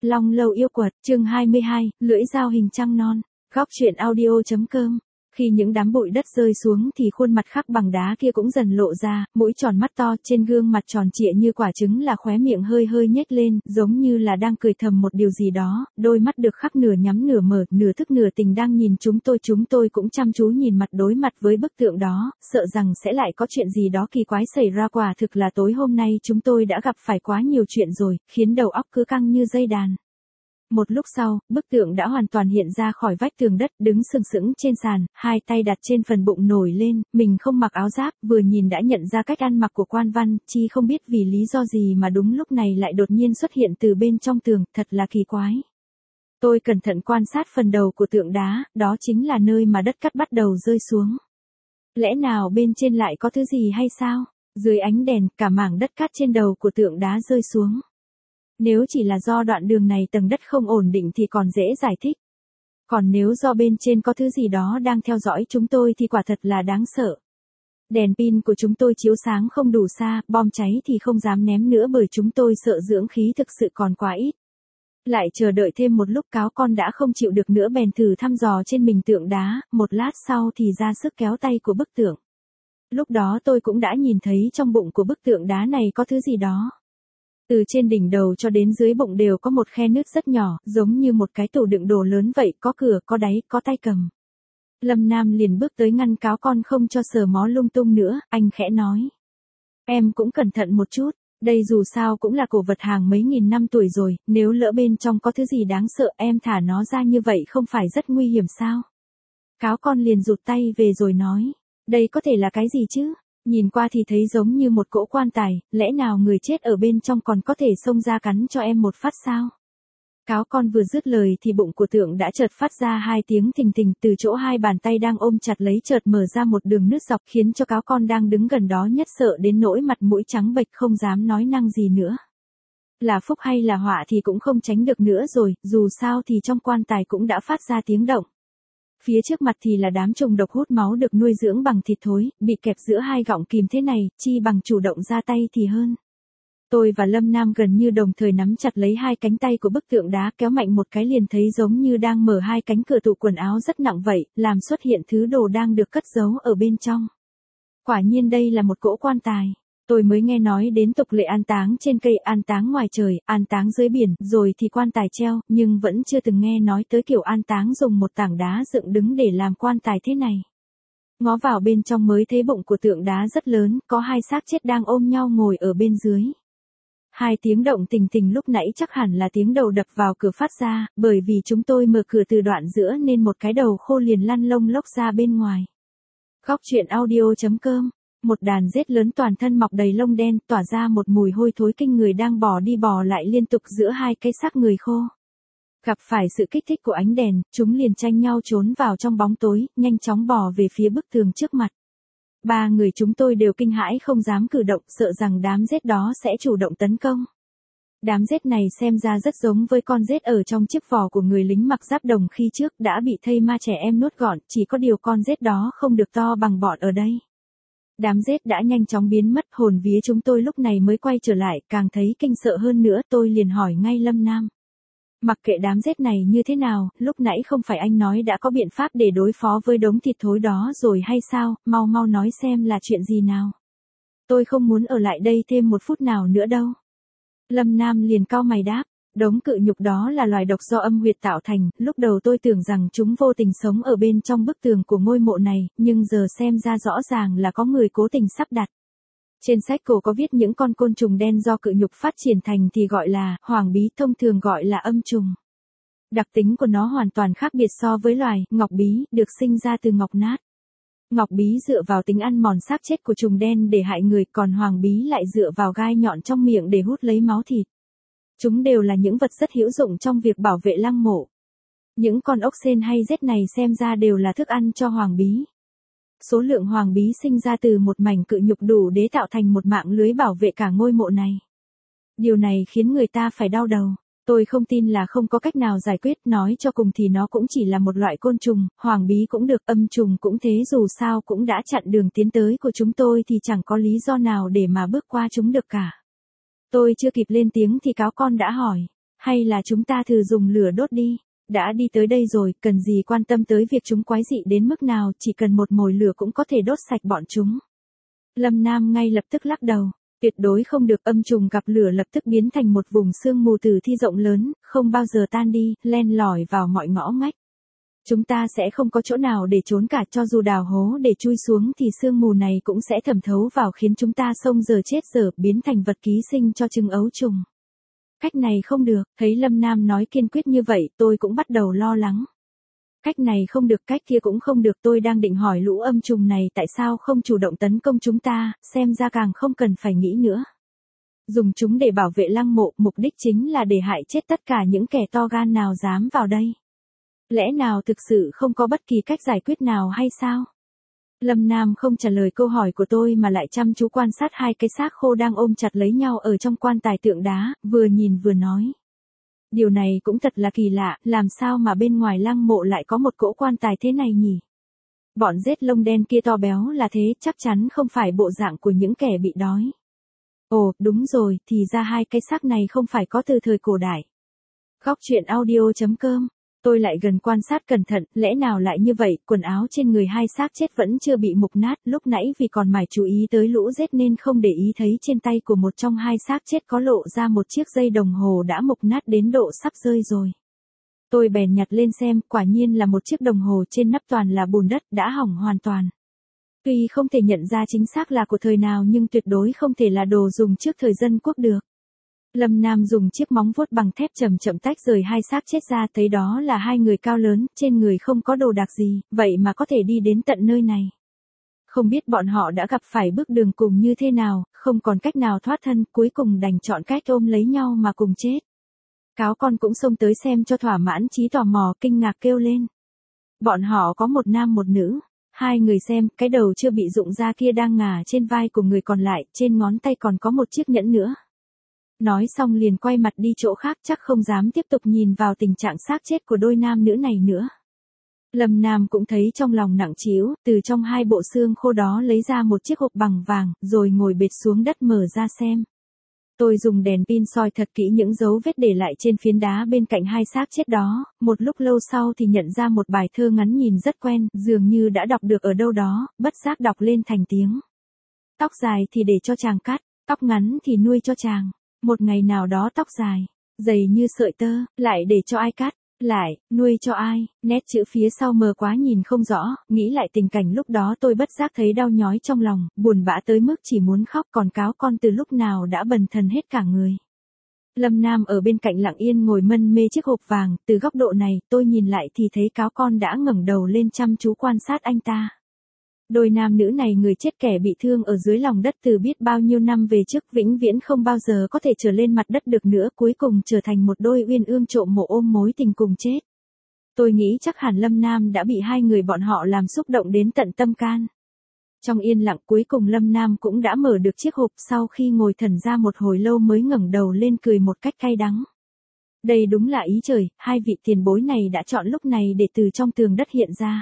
Long Lâu Yêu Quật, chương 22, lưỡi dao hình trăng non. Góc truyện audio.com. Khi những đám bụi đất rơi xuống thì khuôn mặt khắc bằng đá kia cũng dần lộ ra, mũi tròn mắt to, trên gương mặt tròn trịa như quả trứng là khóe miệng hơi hơi nhếch lên, giống như là đang cười thầm một điều gì đó, đôi mắt được khắc nửa nhắm nửa mở, nửa thức nửa tình đang nhìn chúng tôi cũng chăm chú nhìn mặt đối mặt với bức tượng đó, sợ rằng sẽ lại có chuyện gì đó kỳ quái xảy ra. Quả thực là tối hôm nay chúng tôi đã gặp phải quá nhiều chuyện rồi, khiến đầu óc cứ căng như dây đàn. Một lúc sau, bức tượng đã hoàn toàn hiện ra khỏi vách tường đất, đứng sừng sững trên sàn, hai tay đặt trên phần bụng nổi lên, mình không mặc áo giáp, vừa nhìn đã nhận ra cách ăn mặc của Quan Văn, chi không biết vì lý do gì mà đúng lúc này lại đột nhiên xuất hiện từ bên trong tường, thật là kỳ quái. Tôi cẩn thận quan sát phần đầu của tượng đá, đó chính là nơi mà đất cát bắt đầu rơi xuống. Lẽ nào bên trên lại có thứ gì hay sao? Dưới ánh đèn, cả mảng đất cát trên đầu của tượng đá rơi xuống. Nếu chỉ là do đoạn đường này tầng đất không ổn định thì còn dễ giải thích. Còn nếu do bên trên có thứ gì đó đang theo dõi chúng tôi thì quả thật là đáng sợ. Đèn pin của chúng tôi chiếu sáng không đủ xa, bom cháy thì không dám ném nữa bởi chúng tôi sợ dưỡng khí thực sự còn quá ít. Lại chờ đợi thêm một lúc cáo con đã không chịu được nữa bèn thử thăm dò trên mình tượng đá, một lát sau thì ra sức kéo tay của bức tượng. Lúc đó tôi cũng đã nhìn thấy trong bụng của bức tượng đá này có thứ gì đó. Từ trên đỉnh đầu cho đến dưới bụng đều có một khe nứt rất nhỏ, giống như một cái tủ đựng đồ lớn vậy, có cửa, có đáy, có tay cầm. Lâm Nam liền bước tới ngăn cáo con không cho sờ mó lung tung nữa, anh khẽ nói. Em cũng cẩn thận một chút, đây dù sao cũng là cổ vật hàng mấy nghìn năm tuổi rồi, nếu lỡ bên trong có thứ gì đáng sợ em thả nó ra như vậy không phải rất nguy hiểm sao? Cáo con liền rụt tay về rồi nói, đây có thể là cái gì chứ? Nhìn qua thì thấy giống như một cỗ quan tài, lẽ nào người chết ở bên trong còn có thể xông ra cắn cho em một phát sao? Cáo con vừa dứt lời thì bụng của tượng đã chợt phát ra hai tiếng thình thình, từ chỗ hai bàn tay đang ôm chặt lấy chợt mở ra một đường nứt dọc, khiến cho cáo con đang đứng gần đó nhất sợ đến nỗi mặt mũi trắng bệch không dám nói năng gì nữa. Là phúc hay là họa thì cũng không tránh được nữa rồi, dù sao thì trong quan tài cũng đã phát ra tiếng động. Phía trước mặt thì là đám trùng độc hút máu được nuôi dưỡng bằng thịt thối, bị kẹp giữa hai gọng kìm thế này, chi bằng chủ động ra tay thì hơn. Tôi và Lâm Nam gần như đồng thời nắm chặt lấy hai cánh tay của bức tượng đá, kéo mạnh một cái liền thấy giống như đang mở hai cánh cửa tủ quần áo rất nặng vậy, làm xuất hiện thứ đồ đang được cất giấu ở bên trong. Quả nhiên đây là một cỗ quan tài. Tôi mới nghe nói đến tục lệ an táng trên cây, an táng ngoài trời, an táng dưới biển, rồi thì quan tài treo, nhưng vẫn chưa từng nghe nói tới kiểu an táng dùng một tảng đá dựng đứng để làm quan tài thế này. Ngó vào bên trong mới thấy bụng của tượng đá rất lớn, có hai xác chết đang ôm nhau ngồi ở bên dưới. Hai tiếng động tình tình lúc nãy chắc hẳn là tiếng đầu đập vào cửa phát ra, bởi vì chúng tôi mở cửa từ đoạn giữa nên một cái đầu khô liền lăn lông lốc ra bên ngoài. Góc truyện audio.com. Một đàn rết lớn toàn thân mọc đầy lông đen, tỏa ra một mùi hôi thối kinh người đang bò đi bò lại liên tục giữa hai cái xác người khô. Gặp phải sự kích thích của ánh đèn, chúng liền tranh nhau trốn vào trong bóng tối, nhanh chóng bò về phía bức tường trước mặt. Ba người chúng tôi đều kinh hãi không dám cử động, sợ rằng đám rết đó sẽ chủ động tấn công. Đám rết này xem ra rất giống với con rết ở trong chiếc vỏ của người lính mặc giáp đồng khi trước đã bị thây ma trẻ em nuốt gọn, chỉ có điều con rết đó không được to bằng bọn ở đây. Đám rết đã nhanh chóng biến mất, hồn vía chúng tôi lúc này mới quay trở lại, càng thấy kinh sợ hơn nữa, tôi liền hỏi ngay Lâm Nam. Mặc kệ đám rết này như thế nào, lúc nãy không phải anh nói đã có biện pháp để đối phó với đống thịt thối đó rồi hay sao, mau mau nói xem là chuyện gì nào. Tôi không muốn ở lại đây thêm một phút nào nữa đâu. Lâm Nam liền cau mày đáp. Đống cự nhục đó là loài độc do âm huyệt tạo thành, lúc đầu tôi tưởng rằng chúng vô tình sống ở bên trong bức tường của ngôi mộ này, nhưng giờ xem ra rõ ràng là có người cố tình sắp đặt. Trên sách cổ có viết những con côn trùng đen do cự nhục phát triển thành thì gọi là hoàng bí, thông thường gọi là âm trùng. Đặc tính của nó hoàn toàn khác biệt so với loài ngọc bí, được sinh ra từ ngọc nát. Ngọc bí dựa vào tính ăn mòn xác chết của trùng đen để hại người, còn hoàng bí lại dựa vào gai nhọn trong miệng để hút lấy máu thịt. Chúng đều là những vật rất hữu dụng trong việc bảo vệ lăng mộ. Những con ốc sên hay rết này xem ra đều là thức ăn cho hoàng bí. Số lượng hoàng bí sinh ra từ một mảnh cự nhục đủ để tạo thành một mạng lưới bảo vệ cả ngôi mộ này. Điều này khiến người ta phải đau đầu. Tôi không tin là không có cách nào giải quyết, nói cho cùng thì nó cũng chỉ là một loại côn trùng, hoàng bí cũng được, âm trùng cũng thế, dù sao cũng đã chặn đường tiến tới của chúng tôi thì chẳng có lý do nào để mà bước qua chúng được cả. Tôi chưa kịp lên tiếng thì cáo con đã hỏi. Hay là chúng ta thử dùng lửa đốt đi. Đã đi tới đây rồi, cần gì quan tâm tới việc chúng quái dị đến mức nào, chỉ cần một mồi lửa cũng có thể đốt sạch bọn chúng. Lâm Nam ngay lập tức lắc đầu. Tuyệt đối không được, âm trùng gặp lửa lập tức biến thành một vùng sương mù tử thi rộng lớn, không bao giờ tan đi, len lỏi vào mọi ngõ ngách. Chúng ta sẽ không có chỗ nào để trốn cả, cho dù đào hố để chui xuống thì sương mù này cũng sẽ thẩm thấu vào khiến chúng ta xông giờ chết giờ, biến thành vật ký sinh cho trứng ấu trùng. Cách này không được, thấy Lâm Nam nói kiên quyết như vậy, tôi cũng bắt đầu lo lắng. Cách này không được, cách kia cũng không được, tôi đang định hỏi lũ âm trùng này tại sao không chủ động tấn công chúng ta, xem ra càng không cần phải nghĩ nữa. Dùng chúng để bảo vệ lăng mộ, mục đích chính là để hại chết tất cả những kẻ to gan nào dám vào đây. Lẽ nào thực sự không có bất kỳ cách giải quyết nào hay sao? Lâm Nam không trả lời câu hỏi của tôi mà lại chăm chú quan sát hai cái xác khô đang ôm chặt lấy nhau ở trong quan tài tượng đá, vừa nhìn vừa nói. Điều này cũng thật là kỳ lạ, làm sao mà bên ngoài lăng mộ lại có một cỗ quan tài thế này nhỉ? Bọn rết lông đen kia to béo là thế, chắc chắn không phải bộ dạng của những kẻ bị đói. Ồ, đúng rồi, thì ra hai cái xác này không phải có từ thời cổ đại. Góc truyện audio.com. Tôi lại gần quan sát cẩn thận, lẽ nào lại như vậy, quần áo trên người hai xác chết vẫn chưa bị mục nát, lúc nãy vì còn mải chú ý tới lũ rết nên không để ý thấy trên tay của một trong hai xác chết có lộ ra một chiếc dây đồng hồ đã mục nát đến độ sắp rơi rồi. Tôi bèn nhặt lên xem, quả nhiên là một chiếc đồng hồ trên nắp toàn là bùn đất, đã hỏng hoàn toàn. Tuy không thể nhận ra chính xác là của thời nào nhưng tuyệt đối không thể là đồ dùng trước thời dân quốc được. Lâm Nam dùng chiếc móng vuốt bằng thép chậm chậm tách rời hai xác chết ra, thấy đó là hai người cao lớn, trên người không có đồ đạc gì, vậy mà có thể đi đến tận nơi này. Không biết bọn họ đã gặp phải bước đường cùng như thế nào, không còn cách nào thoát thân, cuối cùng đành chọn cách ôm lấy nhau mà cùng chết. Cáo con cũng xông tới xem cho thỏa mãn trí tò mò, kinh ngạc kêu lên. Bọn họ có một nam một nữ. Hai người xem, cái đầu chưa bị rụng ra kia đang ngả trên vai của người còn lại, trên ngón tay còn có một chiếc nhẫn nữa. Nói xong liền quay mặt đi chỗ khác, chắc không dám tiếp tục nhìn vào tình trạng xác chết của đôi nam nữ này nữa. Lâm Nam cũng thấy trong lòng nặng trĩu, từ trong hai bộ xương khô đó lấy ra một chiếc hộp bằng vàng, rồi ngồi bệt xuống đất mở ra xem. Tôi dùng đèn pin soi thật kỹ những dấu vết để lại trên phiến đá bên cạnh hai xác chết đó, một lúc lâu sau thì nhận ra một bài thơ ngắn nhìn rất quen, dường như đã đọc được ở đâu đó, bất giác đọc lên thành tiếng. Tóc dài thì để cho chàng cắt, tóc ngắn thì nuôi cho chàng. Một ngày nào đó tóc dài, dày như sợi tơ, lại để cho ai cắt, lại, nuôi cho ai, nét chữ phía sau mờ quá nhìn không rõ, nghĩ lại tình cảnh lúc đó tôi bất giác thấy đau nhói trong lòng, buồn bã tới mức chỉ muốn khóc, còn cáo con từ lúc nào đã bần thần hết cả người. Lâm Nam ở bên cạnh lặng yên ngồi mân mê chiếc hộp vàng, từ góc độ này tôi nhìn lại thì thấy cáo con đã ngẩng đầu lên chăm chú quan sát anh ta. Đôi nam nữ này người chết kẻ bị thương ở dưới lòng đất từ biết bao nhiêu năm về trước vĩnh viễn không bao giờ có thể trở lên mặt đất được nữa, cuối cùng trở thành một đôi uyên ương trộm mộ ôm mối tình cùng chết. Tôi nghĩ chắc hẳn Lâm Nam đã bị hai người bọn họ làm xúc động đến tận tâm can. Trong yên lặng cuối cùng Lâm Nam cũng đã mở được chiếc hộp, sau khi ngồi thẩn ra một hồi lâu mới ngẩng đầu lên cười một cách cay đắng. Đây đúng là ý trời, hai vị tiền bối này đã chọn lúc này để từ trong tường đất hiện ra.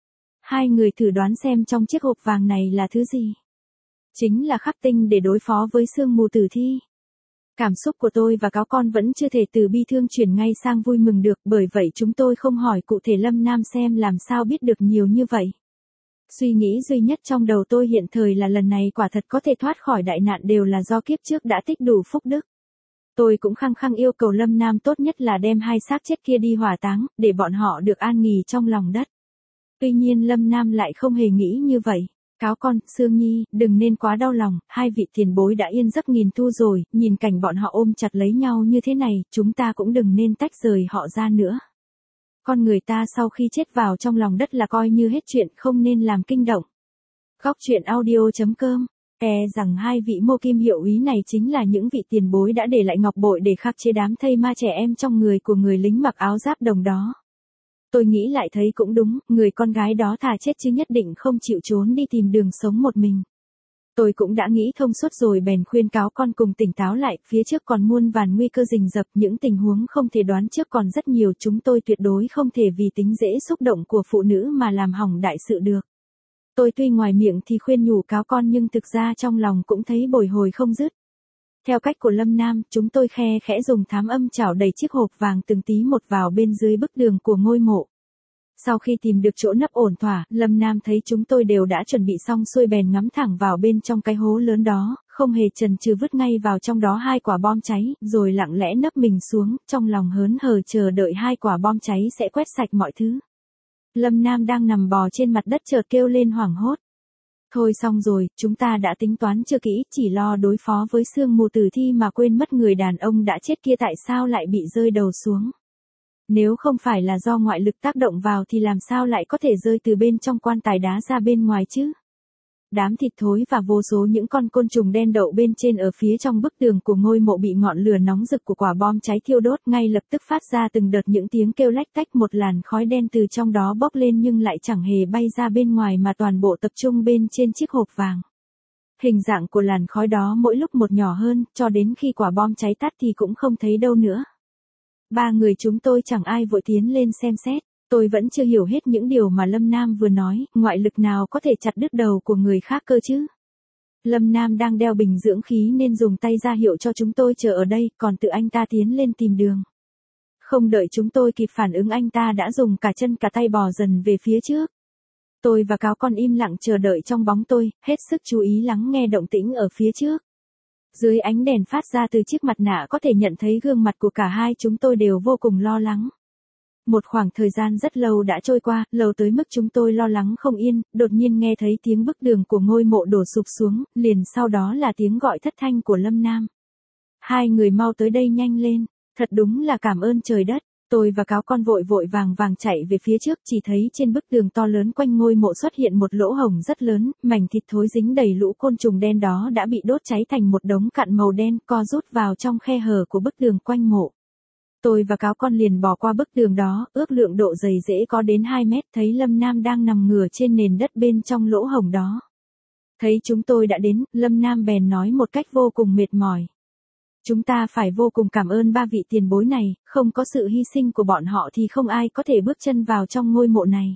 Hai người thử đoán xem trong chiếc hộp vàng này là thứ gì. Chính là khắc tinh để đối phó với sương mù tử thi. Cảm xúc của tôi và cáo con vẫn chưa thể từ bi thương chuyển ngay sang vui mừng được, bởi vậy chúng tôi không hỏi cụ thể Lâm Nam xem làm sao biết được nhiều như vậy. Suy nghĩ duy nhất trong đầu tôi hiện thời là lần này quả thật có thể thoát khỏi đại nạn đều là do kiếp trước đã tích đủ phúc đức. Tôi cũng khăng khăng yêu cầu Lâm Nam tốt nhất là đem hai xác chết kia đi hỏa táng, để bọn họ được an nghỉ trong lòng đất. Tuy nhiên Lâm Nam lại không hề nghĩ như vậy. Cáo con, Sương Nhi, đừng nên quá đau lòng, hai vị tiền bối đã yên giấc nghìn thu rồi, nhìn cảnh bọn họ ôm chặt lấy nhau như thế này, chúng ta cũng đừng nên tách rời họ ra nữa. Con người ta sau khi chết vào trong lòng đất là coi như hết chuyện, không nên làm kinh động. Góc truyện audio.com. Rằng hai vị mô kim hiệu úy này chính là những vị tiền bối đã để lại ngọc bội để khắc chế đám thây ma trẻ em trong người của người lính mặc áo giáp đồng đó. Tôi nghĩ lại thấy cũng đúng, người con gái đó thà chết chứ nhất định không chịu trốn đi tìm đường sống một mình. Tôi cũng đã nghĩ thông suốt rồi bèn khuyên cáo con cùng tỉnh táo lại, phía trước còn muôn vàn nguy cơ rình rập, những tình huống không thể đoán trước còn rất nhiều, chúng tôi tuyệt đối không thể vì tính dễ xúc động của phụ nữ mà làm hỏng đại sự được. Tôi tuy ngoài miệng thì khuyên nhủ cáo con nhưng thực ra trong lòng cũng thấy bồi hồi không dứt. Theo cách của Lâm Nam, chúng tôi khe khẽ dùng thám âm chảo đẩy chiếc hộp vàng từng tí một vào bên dưới bức tường của ngôi mộ. Sau khi tìm được chỗ nấp ổn thỏa, Lâm Nam thấy chúng tôi đều đã chuẩn bị xong xuôi bèn ngắm thẳng vào bên trong cái hố lớn đó, không hề chần chừ vứt ngay vào trong đó 2 quả bom cháy, rồi lặng lẽ nấp mình xuống, trong lòng hớn hở chờ đợi 2 quả bom cháy sẽ quét sạch mọi thứ. Lâm Nam đang nằm bò trên mặt đất chợt kêu lên hoảng hốt. Thôi xong rồi, chúng ta đã tính toán chưa kỹ, chỉ lo đối phó với sương mù tử thi mà quên mất người đàn ông đã chết kia tại sao lại bị rơi đầu xuống. Nếu không phải là do ngoại lực tác động vào thì làm sao lại có thể rơi từ bên trong quan tài đá ra bên ngoài chứ? Đám thịt thối và vô số những con côn trùng đen đậu bên trên ở phía trong bức tường của ngôi mộ bị ngọn lửa nóng rực của quả bom cháy thiêu đốt ngay lập tức phát ra từng đợt những tiếng kêu lách tách, một làn khói đen từ trong đó bốc lên nhưng lại chẳng hề bay ra bên ngoài mà toàn bộ tập trung bên trên chiếc hộp vàng. Hình dạng của làn khói đó mỗi lúc một nhỏ hơn, cho đến khi quả bom cháy tắt thì cũng không thấy đâu nữa. 3 người chúng tôi chẳng ai vội tiến lên xem xét. Tôi vẫn chưa hiểu hết những điều mà Lâm Nam vừa nói, ngoại lực nào có thể chặt đứt đầu của người khác cơ chứ? Lâm Nam đang đeo bình dưỡng khí nên dùng tay ra hiệu cho chúng tôi chờ ở đây, còn tự anh ta tiến lên tìm đường. Không đợi chúng tôi kịp phản ứng anh ta đã dùng cả chân cả tay bò dần về phía trước. Tôi và Cáo Con im lặng chờ đợi trong bóng tôi, hết sức chú ý lắng nghe động tĩnh ở phía trước. Dưới ánh đèn phát ra từ chiếc mặt nạ có thể nhận thấy gương mặt của cả hai chúng tôi đều vô cùng lo lắng. Một khoảng thời gian rất lâu đã trôi qua, lâu tới mức chúng tôi lo lắng không yên, đột nhiên nghe thấy tiếng bức tường của ngôi mộ đổ sụp xuống, liền sau đó là tiếng gọi thất thanh của Lâm Nam. 2 người mau tới đây nhanh lên, thật đúng là cảm ơn trời đất. Tôi và Cáo Con vội vội vàng vàng chạy về phía trước, chỉ thấy trên bức tường to lớn quanh ngôi mộ xuất hiện một lỗ hổng rất lớn, mảnh thịt thối dính đầy lũ côn trùng đen đó đã bị đốt cháy thành một đống cặn màu đen co rút vào trong khe hở của bức tường quanh mộ. Tôi và Cáo Con liền bỏ qua bức tường đó, ước lượng độ dày dễ có đến 2 mét, thấy Lâm Nam đang nằm ngửa trên nền đất bên trong lỗ hổng đó. Thấy chúng tôi đã đến, Lâm Nam bèn nói một cách vô cùng mệt mỏi. Chúng ta phải vô cùng cảm ơn 3 vị tiền bối này, không có sự hy sinh của bọn họ thì không ai có thể bước chân vào trong ngôi mộ này.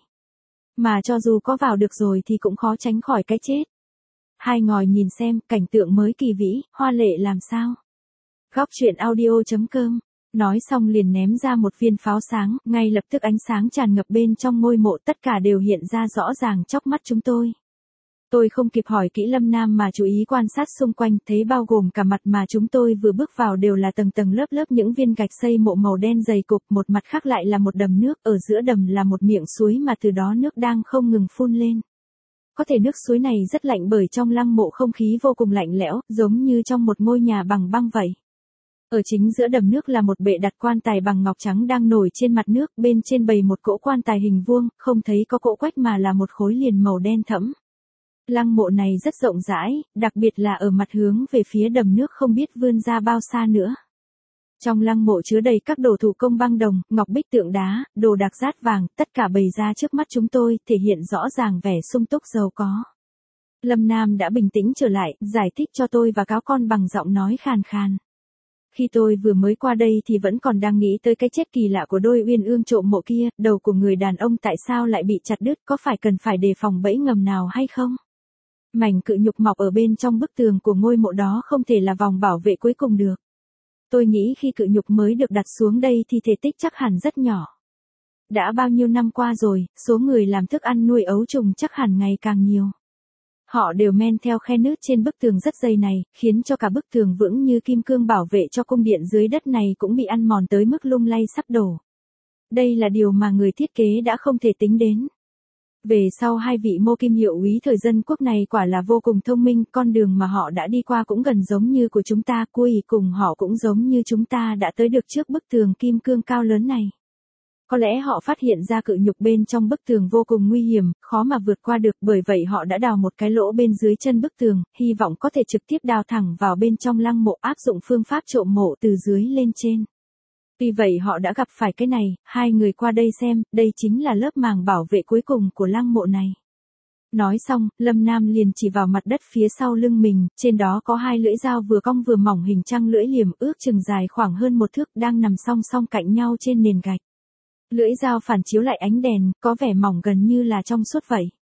Mà cho dù có vào được rồi thì cũng khó tránh khỏi cái chết. Hai ngồi nhìn xem, cảnh tượng mới kỳ vĩ, hoa lệ làm sao. Góc truyện audio.com. Nói xong liền ném ra một viên pháo sáng, ngay lập tức ánh sáng tràn ngập bên trong ngôi mộ, tất cả đều hiện ra rõ ràng chóc mắt chúng tôi. Tôi không kịp hỏi kỹ Lâm Nam mà chú ý quan sát xung quanh, thấy bao gồm cả mặt mà chúng tôi vừa bước vào đều là tầng tầng lớp lớp những viên gạch xây mộ màu đen dày cục, một mặt khác lại là một đầm nước, ở giữa đầm là một miệng suối mà từ đó nước đang không ngừng phun lên. Có thể nước suối này rất lạnh bởi trong lăng mộ không khí vô cùng lạnh lẽo, giống như trong một ngôi nhà bằng băng vậy. Ở chính giữa đầm nước là một bệ đặt quan tài bằng ngọc trắng đang nổi trên mặt nước, bên trên bày một cỗ quan tài hình vuông, không thấy có cỗ quách mà là một khối liền màu đen thẫm. Lăng mộ này rất rộng rãi, đặc biệt là ở mặt hướng về phía đầm nước không biết vươn ra bao xa nữa. Trong lăng mộ chứa đầy các đồ thủ công băng đồng, ngọc bích tượng đá, đồ đạc rát vàng, tất cả bày ra trước mắt chúng tôi, thể hiện rõ ràng vẻ sung túc giàu có. Lâm Nam đã bình tĩnh trở lại, giải thích cho tôi và Cáo Con bằng giọng nói khàn khàn. Khi tôi vừa mới qua đây thì vẫn còn đang nghĩ tới cái chết kỳ lạ của đôi uyên ương trộm mộ kia, đầu của người đàn ông tại sao lại bị chặt đứt, có phải cần phải đề phòng bẫy ngầm nào hay không? Mảnh cự nhục mọc ở bên trong bức tường của ngôi mộ đó không thể là vòng bảo vệ cuối cùng được. Tôi nghĩ khi cự nhục mới được đặt xuống đây thì thể tích chắc hẳn rất nhỏ. Đã bao nhiêu năm qua rồi, số người làm thức ăn nuôi ấu trùng chắc hẳn ngày càng nhiều. Họ đều men theo khe nứt trên bức tường rất dày này, khiến cho cả bức tường vững như kim cương bảo vệ cho cung điện dưới đất này cũng bị ăn mòn tới mức lung lay sắp đổ. Đây là điều mà người thiết kế đã không thể tính đến. Về sau 2 vị Mô Kim Hiệu úy thời dân quốc này quả là vô cùng thông minh, con đường mà họ đã đi qua cũng gần giống như của chúng ta, cuối cùng họ cũng giống như chúng ta đã tới được trước bức tường kim cương cao lớn này. Có lẽ họ phát hiện ra cự nhục bên trong bức tường vô cùng nguy hiểm, khó mà vượt qua được, bởi vậy họ đã đào một cái lỗ bên dưới chân bức tường, hy vọng có thể trực tiếp đào thẳng vào bên trong lăng mộ, áp dụng phương pháp trộm mộ từ dưới lên trên. Vì vậy họ đã gặp phải cái này, 2 người qua đây xem, đây chính là lớp màng bảo vệ cuối cùng của lăng mộ này. Nói xong, Lâm Nam liền chỉ vào mặt đất phía sau lưng mình, trên đó có 2 lưỡi dao vừa cong vừa mỏng hình trăng lưỡi liềm, ước chừng dài khoảng hơn 1 thước, đang nằm song song cạnh nhau trên nền gạch. Lưỡi dao phản chiếu lại ánh đèn, có vẻ mỏng gần như là trong suốt vậy.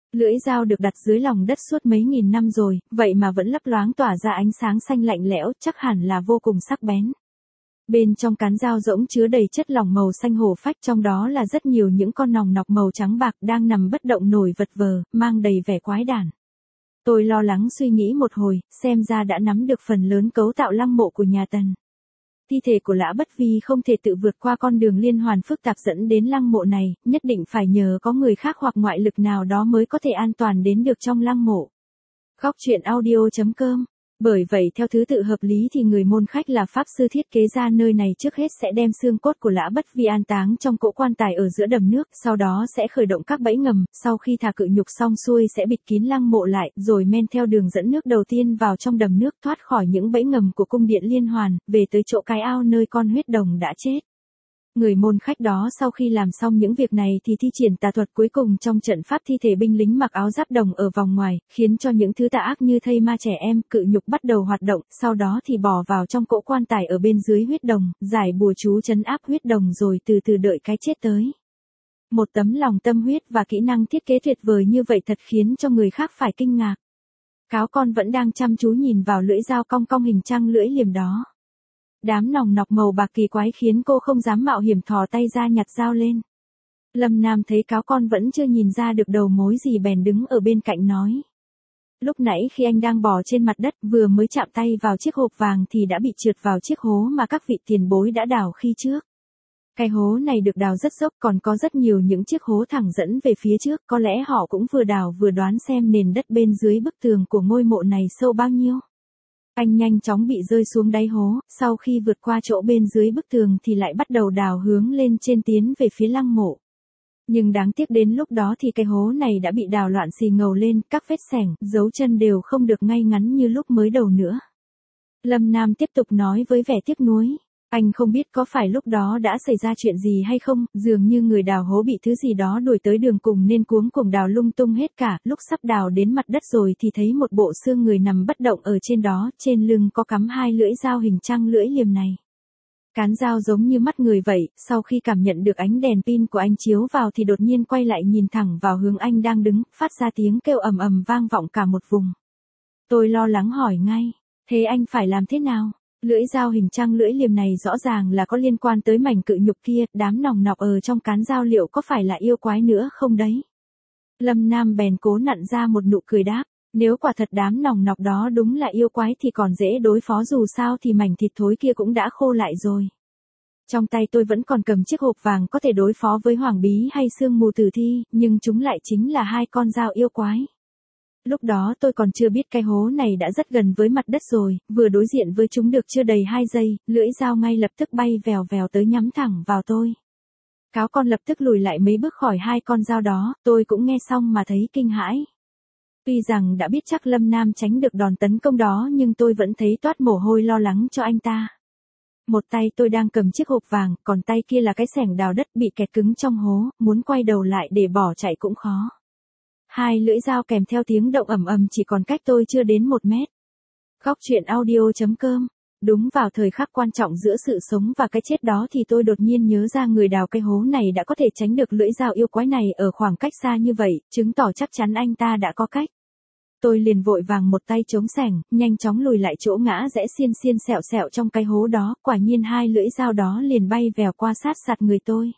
Lưỡi dao được đặt dưới lòng đất suốt mấy nghìn năm rồi, vậy mà vẫn lấp loáng tỏa ra ánh sáng xanh lạnh lẽo, chắc hẳn là vô cùng sắc bén. Bên trong cán dao rỗng chứa đầy chất lỏng màu xanh hổ phách, trong đó là rất nhiều những con nòng nọc màu trắng bạc đang nằm bất động nổi vật vờ, mang đầy vẻ quái đản. Tôi lo lắng suy nghĩ một hồi, xem ra đã nắm được phần lớn cấu tạo lăng mộ của nhà Tần. Thi thể của Lã Bất Vi không thể tự vượt qua con đường liên hoàn phức tạp dẫn đến lăng mộ này, nhất định phải nhờ có người khác hoặc ngoại lực nào đó mới có thể an toàn đến được trong lăng mộ. Góc truyện audio.com. Bởi vậy theo thứ tự hợp lý thì người môn khách là pháp sư thiết kế ra nơi này trước hết sẽ đem xương cốt của Lã Bất Vi an táng trong cỗ quan tài ở giữa đầm nước, sau đó sẽ khởi động các bẫy ngầm, sau khi thả cự nhục xong xuôi sẽ bịt kín lăng mộ lại, rồi men theo đường dẫn nước đầu tiên vào trong đầm nước thoát khỏi những bẫy ngầm của cung điện liên hoàn, về tới chỗ cái ao nơi con huyết đồng đã chết. Người môn khách đó sau khi làm xong những việc này thì thi triển tà thuật cuối cùng trong trận pháp thi thể binh lính mặc áo giáp đồng ở vòng ngoài, khiến cho những thứ tà ác như thây ma trẻ em, cự nhục bắt đầu hoạt động, sau đó thì bỏ vào trong cỗ quan tài ở bên dưới huyết đồng, giải bùa chú trấn áp huyết đồng rồi từ từ đợi cái chết tới. Một tấm lòng tâm huyết và kỹ năng thiết kế tuyệt vời như vậy thật khiến cho người khác phải kinh ngạc. Cáo con vẫn đang chăm chú nhìn vào lưỡi dao cong cong hình trăng lưỡi liềm đó. Đám nòng nọc màu bạc kỳ quái khiến cô không dám mạo hiểm thò tay ra nhặt dao lên. Lâm Nam thấy cáo con vẫn chưa nhìn ra được đầu mối gì bèn đứng ở bên cạnh nói. Lúc nãy khi anh đang bò trên mặt đất vừa mới chạm tay vào chiếc hộp vàng thì đã bị trượt vào chiếc hố mà các vị tiền bối đã đào khi trước. Cái hố này được đào rất dốc, còn có rất nhiều những chiếc hố thẳng dẫn về phía trước, có lẽ họ cũng vừa đào vừa đoán xem nền đất bên dưới bức tường của ngôi mộ này sâu bao nhiêu. Anh nhanh chóng bị rơi xuống đáy hố, sau khi vượt qua chỗ bên dưới bức tường thì lại bắt đầu đào hướng lên trên tiến về phía lăng mộ. Nhưng đáng tiếc đến lúc đó thì cái hố này đã bị đào loạn xì ngầu lên, các vết xẻng, dấu chân đều không được ngay ngắn như lúc mới đầu nữa. Lâm Nam tiếp tục nói với vẻ tiếc nuối. Anh không biết có phải lúc đó đã xảy ra chuyện gì hay không, dường như người đào hố bị thứ gì đó đuổi tới đường cùng nên cuống cuồng đào lung tung hết cả, lúc sắp đào đến mặt đất rồi thì thấy một bộ xương người nằm bất động ở trên đó, trên lưng có cắm hai lưỡi dao hình trăng lưỡi liềm này. Cán dao giống như mắt người vậy, sau khi cảm nhận được ánh đèn pin của anh chiếu vào thì đột nhiên quay lại nhìn thẳng vào hướng anh đang đứng, phát ra tiếng kêu ầm ầm vang vọng cả một vùng. Tôi lo lắng hỏi ngay, thế anh phải làm thế nào? Lưỡi dao hình trăng lưỡi liềm này rõ ràng là có liên quan tới mảnh cự nhục kia, đám nòng nọc ở trong cán dao liệu có phải là yêu quái nữa không đấy? Lâm Nam bèn cố nặn ra một nụ cười đáp, nếu quả thật đám nòng nọc đó đúng là yêu quái thì còn dễ đối phó, dù sao thì mảnh thịt thối kia cũng đã khô lại rồi. Trong tay tôi vẫn còn cầm chiếc hộp vàng có thể đối phó với hoàng bí hay sương mù tử thi, nhưng chúng lại chính là hai con dao yêu quái. Lúc đó tôi còn chưa biết cái hố này đã rất gần với mặt đất rồi, vừa đối diện với chúng được chưa đầy 2 giây, lưỡi dao ngay lập tức bay vèo vèo tới nhắm thẳng vào tôi. Cáo con lập tức lùi lại mấy bước khỏi hai con dao đó, tôi cũng nghe xong mà thấy kinh hãi. Tuy rằng đã biết chắc Lâm Nam tránh được đòn tấn công đó nhưng tôi vẫn thấy toát mồ hôi lo lắng cho anh ta. Một tay tôi đang cầm chiếc hộp vàng, còn tay kia là cái xẻng đào đất bị kẹt cứng trong hố, muốn quay đầu lại để bỏ chạy cũng khó. Hai lưỡi dao kèm theo tiếng động ầm ầm chỉ còn cách tôi chưa đến 1 mét. Góc truyện audio.com. Đúng vào thời khắc quan trọng giữa sự sống và cái chết đó thì tôi đột nhiên nhớ ra người đào cái hố này đã có thể tránh được lưỡi dao yêu quái này ở khoảng cách xa như vậy, chứng tỏ chắc chắn anh ta đã có cách. Tôi liền vội vàng một tay chống xẻng, nhanh chóng lùi lại chỗ ngã rẽ xiên xiên sẹo sẹo trong cái hố đó, quả nhiên hai lưỡi dao đó liền bay vèo qua sát sạt người tôi.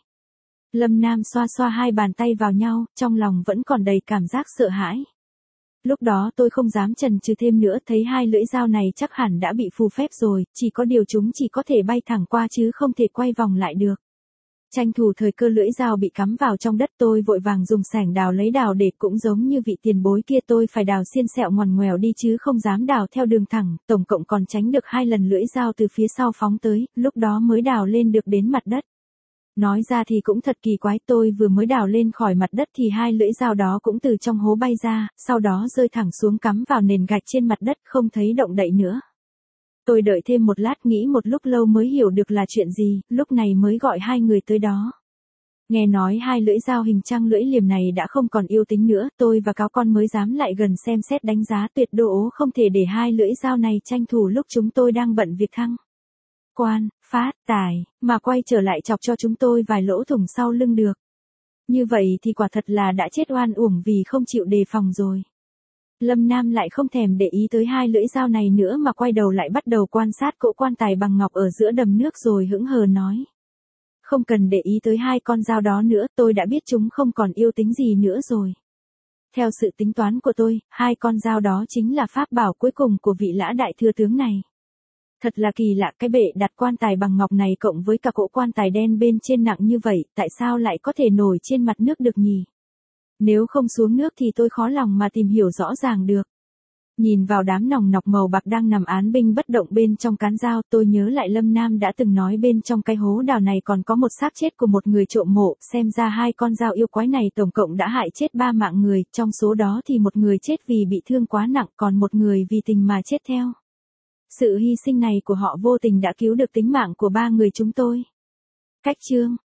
Lâm Nam xoa xoa hai bàn tay vào nhau, trong lòng vẫn còn đầy cảm giác sợ hãi. Lúc đó tôi không dám chần chừ thêm nữa, thấy hai lưỡi dao này chắc hẳn đã bị phù phép rồi, chỉ có điều chúng chỉ có thể bay thẳng qua chứ không thể quay vòng lại được. Tranh thủ thời cơ lưỡi dao bị cắm vào trong đất, tôi vội vàng dùng xẻng đào lấy đào để cũng giống như vị tiền bối kia tôi phải đào xiên sẹo ngoằn ngoèo đi chứ không dám đào theo đường thẳng, tổng cộng còn tránh được 2 lần lưỡi dao từ phía sau phóng tới, lúc đó mới đào lên được đến mặt đất. Nói ra thì cũng thật kỳ quái, tôi vừa mới đào lên khỏi mặt đất thì hai lưỡi dao đó cũng từ trong hố bay ra, sau đó rơi thẳng xuống cắm vào nền gạch trên mặt đất, không thấy động đậy nữa. Tôi đợi thêm một lát, nghĩ một lúc lâu mới hiểu được là chuyện gì, lúc này mới gọi hai người tới đó. Nghe nói hai lưỡi dao hình trăng lưỡi liềm này đã không còn yêu tính nữa, tôi và cáo con mới dám lại gần xem xét đánh giá, tuyệt đối không thể để hai lưỡi dao này tranh thủ lúc chúng tôi đang bận việc thăng quan, phát tài, mà quay trở lại chọc cho chúng tôi vài lỗ thủng sau lưng được. Như vậy thì quả thật là đã chết oan uổng vì không chịu đề phòng rồi. Lâm Nam lại không thèm để ý tới hai lưỡi dao này nữa mà quay đầu lại bắt đầu quan sát cỗ quan tài bằng ngọc ở giữa đầm nước rồi hững hờ nói. Không cần để ý tới hai con dao đó nữa, tôi đã biết chúng không còn yêu tính gì nữa rồi. Theo sự tính toán của tôi, hai con dao đó chính là pháp bảo cuối cùng của vị Lã đại thừa tướng này. Thật là kỳ lạ, cái bệ đặt quan tài bằng ngọc này cộng với cả cỗ quan tài đen bên trên nặng như vậy, tại sao lại có thể nổi trên mặt nước được nhỉ? Nếu không xuống nước thì tôi khó lòng mà tìm hiểu rõ ràng được. Nhìn vào đám nòng nọc màu bạc đang nằm án binh bất động bên trong cán dao, tôi nhớ lại Lâm Nam đã từng nói bên trong cái hố đào này còn có một xác chết của một người trộm mộ, xem ra hai con dao yêu quái này tổng cộng đã hại chết 3 mạng người, trong số đó thì một người chết vì bị thương quá nặng, còn một người vì tình mà chết theo. Sự hy sinh này của họ vô tình đã cứu được tính mạng của 3 người chúng tôi. Cách chương